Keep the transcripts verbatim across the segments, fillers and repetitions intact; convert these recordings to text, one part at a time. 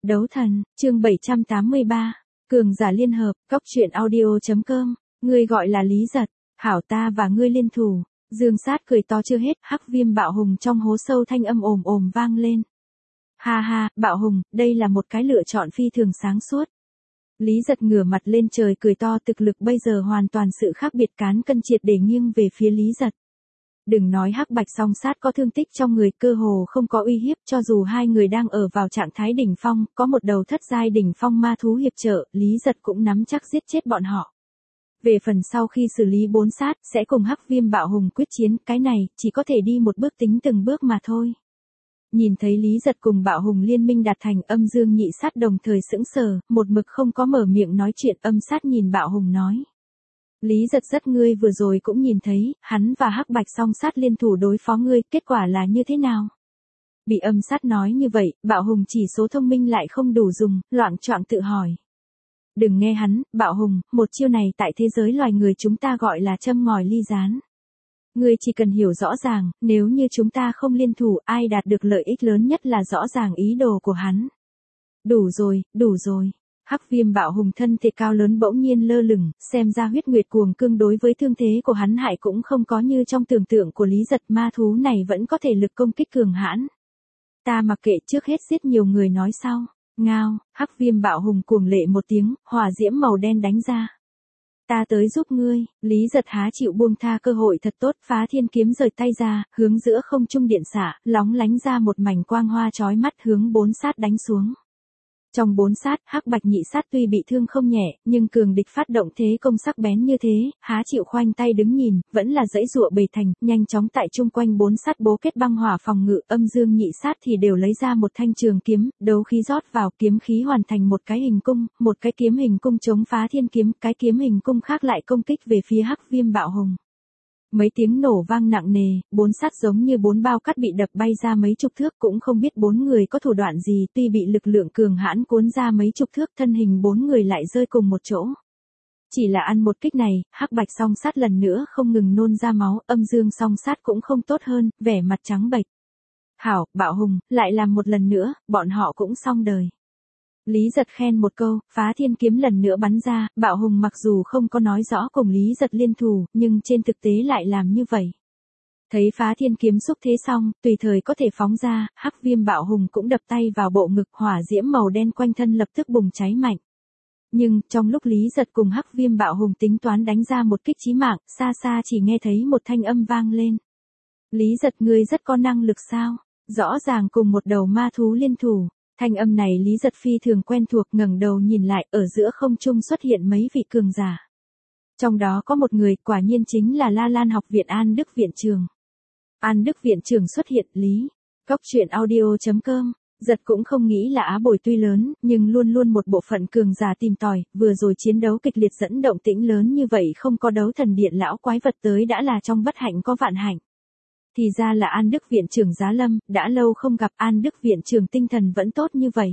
Đấu thần, chương bảy trăm tám mươi ba. Cường giả liên hợp, cóc truyện audio.com. Ngươi gọi là Lý Giật, hảo ta và ngươi liên thủ. Dương Sát cười to chưa hết, hắc viêm bạo hùng trong hố sâu thanh âm ồm ồm vang lên. Ha ha, bạo hùng, đây là một cái lựa chọn phi thường sáng suốt. Lý Giật ngửa mặt lên trời cười to, thực lực bây giờ hoàn toàn sự khác biệt, cán cân triệt để nghiêng về phía Lý Giật. Đừng nói hắc bạch song sát có thương tích trong người, cơ hồ không có uy hiếp, cho dù hai người đang ở vào trạng thái đỉnh phong, có một đầu thất giai đỉnh phong ma thú hiệp trợ, Lý Giật cũng nắm chắc giết chết bọn họ. Về phần sau khi xử lý bốn sát, sẽ cùng hắc viêm bạo hùng quyết chiến, cái này, chỉ có thể đi một bước tính từng bước mà thôi. Nhìn thấy Lý Giật cùng bạo hùng liên minh đạt thành, âm dương nhị sát đồng thời sững sờ, một mực không có mở miệng nói chuyện, âm sát nhìn bạo hùng nói. Lý Giật rất ngươi vừa rồi cũng nhìn thấy, hắn và hắc bạch song sát liên thủ đối phó ngươi, kết quả là như thế nào? Bị âm sát nói như vậy, bạo hùng chỉ số thông minh lại không đủ dùng, loạng choạng tự hỏi. Đừng nghe hắn, bạo hùng, một chiêu này tại thế giới loài người chúng ta gọi là châm ngòi ly gián. Ngươi chỉ cần hiểu rõ ràng, nếu như chúng ta không liên thủ, ai đạt được lợi ích lớn nhất là rõ ràng ý đồ của hắn. Đủ rồi, đủ rồi. Hắc viêm bạo hùng thân thể cao lớn bỗng nhiên lơ lửng, xem ra huyết nguyệt cuồng cương đối với thương thế của hắn hại cũng không có như trong tưởng tượng của Lý Giật, ma thú này vẫn có thể lực công kích cường hãn. Ta mặc kệ, trước hết giết nhiều người nói sau. Ngao, hắc viêm bạo hùng cuồng lệ một tiếng, hỏa diễm màu đen đánh ra. Ta tới giúp ngươi. Lý Giật há chịu buông tha cơ hội thật tốt, phá thiên kiếm rời tay ra, hướng giữa không trung điện xạ, lóng lánh ra một mảnh quang hoa chói mắt hướng bốn sát đánh xuống. Trong bốn sát, hắc bạch nhị sát tuy bị thương không nhẹ, nhưng cường địch phát động thế công sắc bén như thế, há chịu khoanh tay đứng nhìn, vẫn là dãy dụa bầy thành, nhanh chóng tại chung quanh bốn sát bố kết băng hỏa phòng ngự, âm dương nhị sát thì đều lấy ra một thanh trường kiếm, đấu khí rót vào, kiếm khí hoàn thành một cái hình cung, một cái kiếm hình cung chống phá thiên kiếm, cái kiếm hình cung khác lại công kích về phía hắc viêm bạo hùng. Mấy tiếng nổ vang nặng nề, bốn sát giống như bốn bao cát bị đập bay ra mấy chục thước, cũng không biết bốn người có thủ đoạn gì, tuy bị lực lượng cường hãn cuốn ra mấy chục thước, thân hình bốn người lại rơi cùng một chỗ. Chỉ là ăn một kích này, hắc bạch song sát lần nữa không ngừng nôn ra máu, âm dương song sát cũng không tốt hơn, vẻ mặt trắng bệch. Hảo, bạo hùng, lại làm một lần nữa, bọn họ cũng xong đời. Lý Giật khen một câu, phá thiên kiếm lần nữa bắn ra, bạo hùng mặc dù không có nói rõ cùng Lý Giật liên thủ, nhưng trên thực tế lại làm như vậy. Thấy phá thiên kiếm xúc thế xong, tùy thời có thể phóng ra, hắc viêm bạo hùng cũng đập tay vào bộ ngực, hỏa diễm màu đen quanh thân lập tức bùng cháy mạnh. Nhưng, trong lúc Lý Giật cùng hắc viêm bạo hùng tính toán đánh ra một kích chí mạng, xa xa chỉ nghe thấy một thanh âm vang lên. Lý Giật, ngươi rất có năng lực sao? Rõ ràng cùng một đầu ma thú liên thủ. Thanh âm này Lý Giật phi thường quen thuộc, ngẩng đầu nhìn lại, ở giữa không trung xuất hiện mấy vị cường giả. Trong đó có một người, quả nhiên chính là La Lan học viện An Đức viện trưởng. An Đức viện trưởng xuất hiện, Lý. Cóc truyện audio.com. Giật cũng không nghĩ là Á Bồi tuy lớn, nhưng luôn luôn một bộ phận cường giả tìm tòi, vừa rồi chiến đấu kịch liệt dẫn động tĩnh lớn như vậy, không có đấu thần điện lão quái vật tới đã là trong bất hạnh có vạn hạnh. Thì ra là An Đức viện trưởng Giá Lâm, đã lâu không gặp, An Đức viện trưởng tinh thần vẫn tốt như vậy.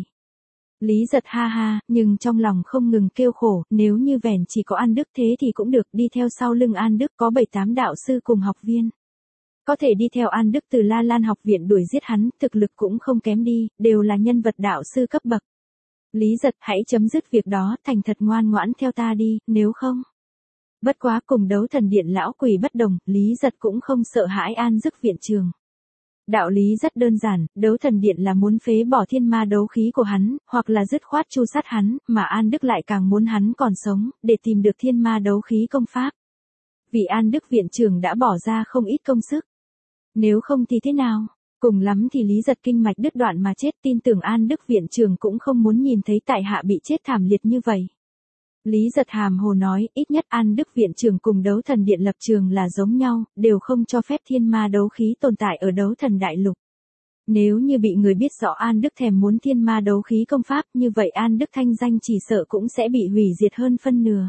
Lý Giật ha ha, nhưng trong lòng không ngừng kêu khổ, nếu như vẻn chỉ có An Đức thế thì cũng được, đi theo sau lưng An Đức có bảy tám đạo sư cùng học viên. Có thể đi theo An Đức từ La Lan học viện đuổi giết hắn, thực lực cũng không kém đi, đều là nhân vật đạo sư cấp bậc. Lý Giật, hãy chấm dứt việc đó, thành thật ngoan ngoãn theo ta đi, nếu không. Bất quá cùng đấu thần điện lão quỷ bất đồng, Lý Giật cũng không sợ hãi An Đức viện trường. Đạo lý rất đơn giản, đấu thần điện là muốn phế bỏ thiên ma đấu khí của hắn, hoặc là dứt khoát tru sát hắn, mà An Đức lại càng muốn hắn còn sống, để tìm được thiên ma đấu khí công pháp. Vì An Đức viện trường đã bỏ ra không ít công sức. Nếu không thì thế nào? Cùng lắm thì Lý Giật kinh mạch đứt đoạn mà chết, tin tưởng An Đức viện trường cũng không muốn nhìn thấy tại hạ bị chết thảm liệt như vậy. Lý Giật hàm hồ nói, ít nhất An Đức viện trưởng cùng đấu thần điện lập trường là giống nhau, đều không cho phép thiên ma đấu khí tồn tại ở đấu thần đại lục. Nếu như bị người biết rõ An Đức thèm muốn thiên ma đấu khí công pháp, như vậy An Đức thanh danh chỉ sợ cũng sẽ bị hủy diệt hơn phân nửa.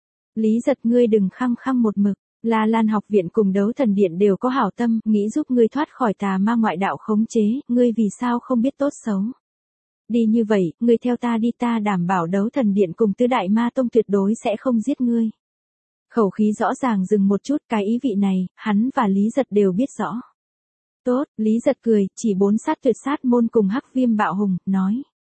Lý Giật, ngươi đừng khăng khăng một mực, La Lan học viện cùng đấu thần điện đều có hảo tâm, nghĩ giúp ngươi thoát khỏi tà ma ngoại đạo khống chế, ngươi vì sao không biết tốt xấu. Đi như vậy, ngươi theo ta đi, ta đảm bảo đấu thần điện cùng tứ đại ma tông tuyệt đối sẽ không giết ngươi. Khẩu khí rõ ràng dừng một chút, cái ý vị này, hắn và Lý Giật đều biết rõ. Tốt, Lý Giật cười, chỉ bốn sát tuyệt sát môn cùng hắc viêm bạo hùng, nói.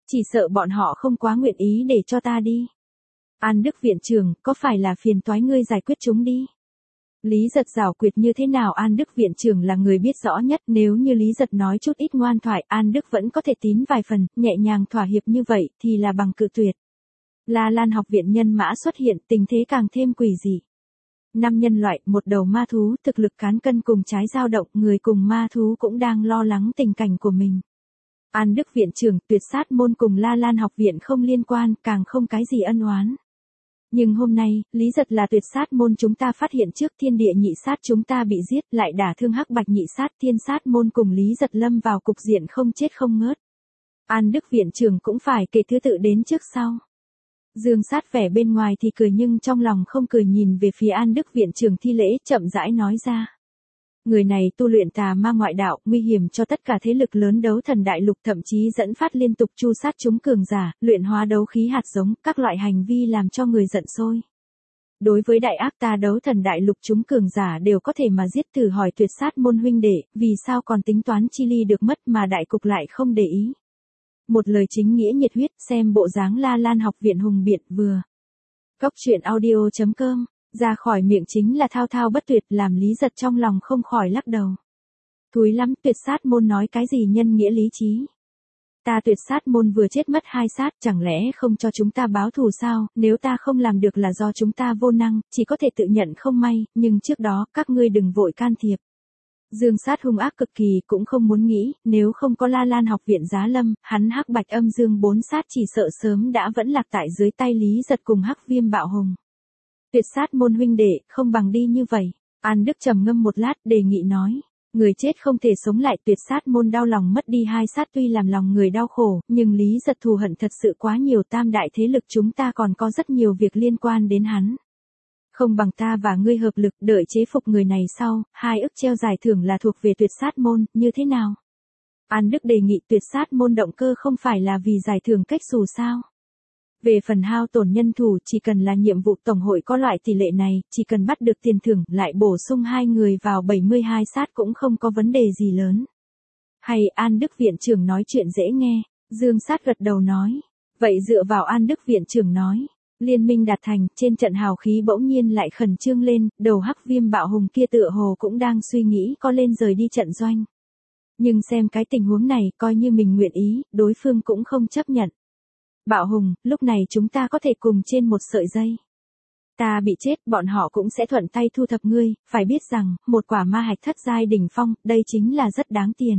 Chỉ sợ bọn họ không quá nguyện ý để cho ta đi. An Đức viện trưởng, có phải là phiền toái ngươi giải quyết chúng đi? Lý Giật giảo quyệt như thế nào An Đức viện trưởng là người biết rõ nhất, nếu như Lý Giật nói chút ít ngoan thoại An Đức vẫn có thể tín vài phần, nhẹ nhàng thỏa hiệp như vậy thì là bằng cự tuyệt. La Lan học viện nhân mã xuất hiện, tình thế càng thêm quỷ dị. Năm nhân loại, một đầu ma thú, thực lực cán cân cùng trái dao động, người cùng ma thú cũng đang lo lắng tình cảnh của mình. An Đức viện trưởng, tuyệt sát môn cùng La Lan học viện không liên quan, càng không cái gì ân oán. Nhưng hôm nay, Lý Giật là tuyệt sát môn chúng ta phát hiện trước thiên địa nhị sát chúng ta bị giết, lại đả thương hắc bạch nhị sát thiên sát môn cùng Lý Giật lâm vào cục diện không chết không ngớt. An Đức viện trưởng cũng phải kể thứ tự đến trước sau. Dương Sát vẻ bên ngoài thì cười nhưng trong lòng không cười, nhìn về phía An Đức viện trưởng thi lễ, chậm rãi nói ra. Người này tu luyện tà ma ngoại đạo, nguy hiểm cho tất cả thế lực lớn đấu thần đại lục, thậm chí dẫn phát liên tục chu sát chúng cường giả, luyện hóa đấu khí hạt giống, các loại hành vi làm cho người giận sôi. Đối với đại ác ta đấu thần đại lục chúng cường giả đều có thể mà giết, thử hỏi tuyệt sát môn huynh đệ, vì sao còn tính toán chi ly được mất mà đại cục lại không để ý. Một lời chính nghĩa nhiệt huyết, xem bộ dáng La Lan học viện hùng biện vừa. Cốc truyện audio chấm com, ra khỏi miệng chính là thao thao bất tuyệt, làm Lý Giật trong lòng không khỏi lắc đầu. Thúi lắm, tuyệt sát môn nói cái gì nhân nghĩa lý trí. Ta tuyệt sát môn vừa chết mất hai sát, chẳng lẽ không cho chúng ta báo thù sao, nếu ta không làm được là do chúng ta vô năng, chỉ có thể tự nhận không may, nhưng trước đó, các ngươi đừng vội can thiệp. Dương Sát hung ác cực kỳ, cũng không muốn nghĩ, nếu không có La Lan học viện giá lâm, hắn hắc bạch âm dương bốn sát chỉ sợ sớm đã vẫn lạc tại dưới tay Lý Giật cùng hắc viêm bạo hùng. Tuyệt sát môn huynh đệ, không bằng đi như vậy. An Đức trầm ngâm một lát, đề nghị nói. Người chết không thể sống lại, tuyệt sát môn đau lòng mất đi hai sát tuy làm lòng người đau khổ, nhưng Lý Giật thù hận thật sự quá nhiều, tam đại thế lực chúng ta còn có rất nhiều việc liên quan đến hắn. Không bằng ta và ngươi hợp lực đợi chế phục người này sau, hai ức treo giải thưởng là thuộc về tuyệt sát môn, như thế nào? An Đức đề nghị tuyệt sát môn động cơ không phải là vì giải thưởng cách xù sao? Về phần hao tổn nhân thủ, chỉ cần là nhiệm vụ tổng hội có loại tỷ lệ này, chỉ cần bắt được tiền thưởng, lại bổ sung hai người vào bảy mươi hai sát cũng không có vấn đề gì lớn. Hay An Đức viện trưởng nói chuyện dễ nghe, Dương Sát gật đầu nói. Vậy dựa vào An Đức viện trưởng nói. Liên minh đạt thành, trên trận hào khí bỗng nhiên lại khẩn trương lên, đầu hắc viêm bạo hùng kia tựa hồ cũng đang suy nghĩ có lên rời đi trận doanh. Nhưng xem cái tình huống này, coi như mình nguyện ý, đối phương cũng không chấp nhận. Bạo hùng, lúc này chúng ta có thể cùng trên một sợi dây. Ta bị chết, bọn họ cũng sẽ thuận tay thu thập ngươi, phải biết rằng, một quả ma hạch thất giai đỉnh phong, đây chính là rất đáng tiền.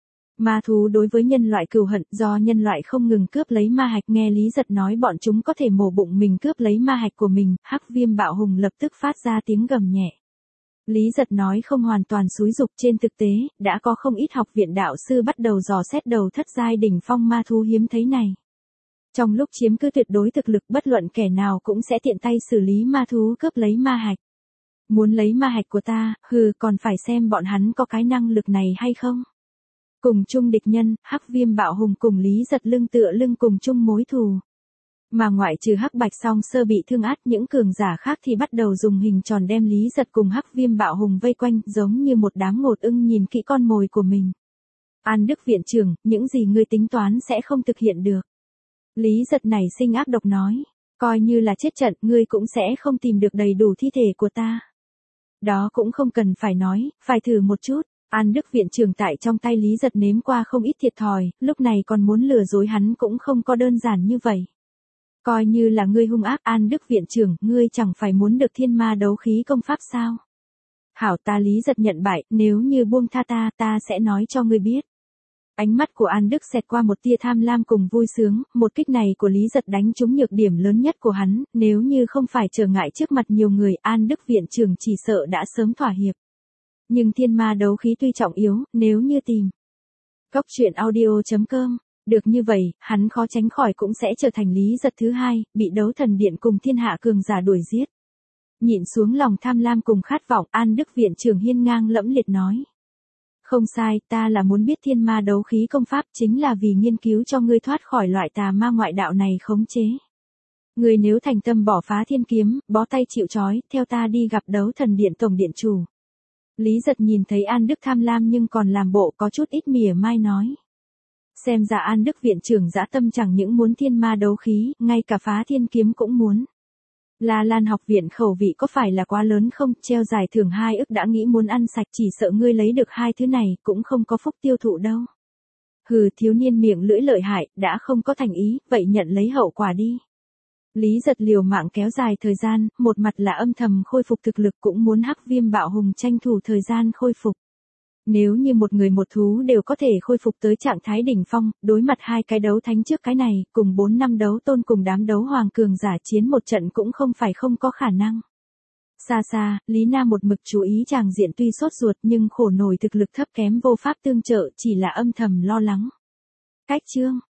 Ma thú đối với nhân loại cừu hận, do nhân loại không ngừng cướp lấy ma hạch, nghe Lý Giật nói bọn chúng có thể mổ bụng mình cướp lấy ma hạch của mình, hắc viêm bạo hùng lập tức phát ra tiếng gầm nhẹ. Lý Giật nói không hoàn toàn xúi dục, trên thực tế, đã có không ít học viện đạo sư bắt đầu dò xét đầu thất giai đỉnh phong ma thú hiếm thấy này. Trong lúc chiếm cứ tuyệt đối thực lực, bất luận kẻ nào cũng sẽ tiện tay xử lý ma thú cướp lấy ma hạch. Muốn lấy ma hạch của ta, hừ, còn phải xem bọn hắn có cái năng lực này hay không. Cùng chung địch nhân, hắc viêm bạo hùng cùng Lý Giật lưng tựa lưng cùng chung mối thù. Mà ngoại trừ hắc bạch song sơ bị thương át, những cường giả khác thì bắt đầu dùng hình tròn đem Lý Giật cùng hắc viêm bạo hùng vây quanh, giống như một đám ngột ưng nhìn kỹ con mồi của mình. An Đức viện trưởng, những gì ngươi tính toán sẽ không thực hiện được. Lý Giật nảy sinh ác độc nói, coi như là chết trận, ngươi cũng sẽ không tìm được đầy đủ thi thể của ta. Đó cũng không cần phải nói, phải thử một chút. An Đức viện trưởng tại trong tay Lý Giật nếm qua không ít thiệt thòi, lúc này còn muốn lừa dối hắn cũng không có đơn giản như vậy. Coi như là ngươi hung ác, An Đức viện trưởng, ngươi chẳng phải muốn được thiên ma đấu khí công pháp sao? Hảo, ta Lý Giật nhận bại, nếu như buông tha ta, ta sẽ nói cho ngươi biết. Ánh mắt của An Đức xẹt qua một tia tham lam cùng vui sướng, một kích này của Lý Giật đánh trúng nhược điểm lớn nhất của hắn, nếu như không phải trở ngại trước mặt nhiều người, An Đức viện trưởng chỉ sợ đã sớm thỏa hiệp. Nhưng thiên ma đấu khí tuy trọng yếu, nếu như tìm. Cốc truyện audio chấm com, được như vậy, hắn khó tránh khỏi cũng sẽ trở thành Lý Giật thứ hai, bị đấu thần điện cùng thiên hạ cường giả đuổi giết. Nhịn xuống lòng tham lam cùng khát vọng, An Đức viện trưởng hiên ngang lẫm liệt nói. Không sai, ta là muốn biết thiên ma đấu khí công pháp, chính là vì nghiên cứu cho ngươi thoát khỏi loại tà ma ngoại đạo này khống chế. Ngươi nếu thành tâm bỏ phá thiên kiếm, bó tay chịu trói, theo ta đi gặp đấu thần điện tổng điện chủ. Lý Giật nhìn thấy An Đức tham lam nhưng còn làm bộ có chút ít mỉa mai nói. Xem ra An Đức viện trưởng dã tâm chẳng những muốn thiên ma đấu khí, ngay cả phá thiên kiếm cũng muốn. La Lan học viện khẩu vị có phải là quá lớn không, treo giải thưởng hai ức đã nghĩ muốn ăn sạch, chỉ sợ ngươi lấy được hai thứ này cũng không có phúc tiêu thụ đâu. Hừ, thiếu niên miệng lưỡi lợi hại, đã không có thành ý, vậy nhận lấy hậu quả đi. Lý Giật liều mạng kéo dài thời gian, một mặt là âm thầm khôi phục thực lực, cũng muốn Hắc Viêm Bạo Hùng tranh thủ thời gian khôi phục. Nếu như một người một thú đều có thể khôi phục tới trạng thái đỉnh phong, đối mặt hai cái đấu thánh trước cái này, cùng bốn năm đấu tôn cùng đám đấu hoàng cường giả chiến một trận cũng không phải không có khả năng. Xa xa, Lý Nam một mực chú ý tràng diện, tuy sốt ruột nhưng khổ nổi thực lực thấp kém vô pháp tương trợ, chỉ là âm thầm lo lắng. Cách chương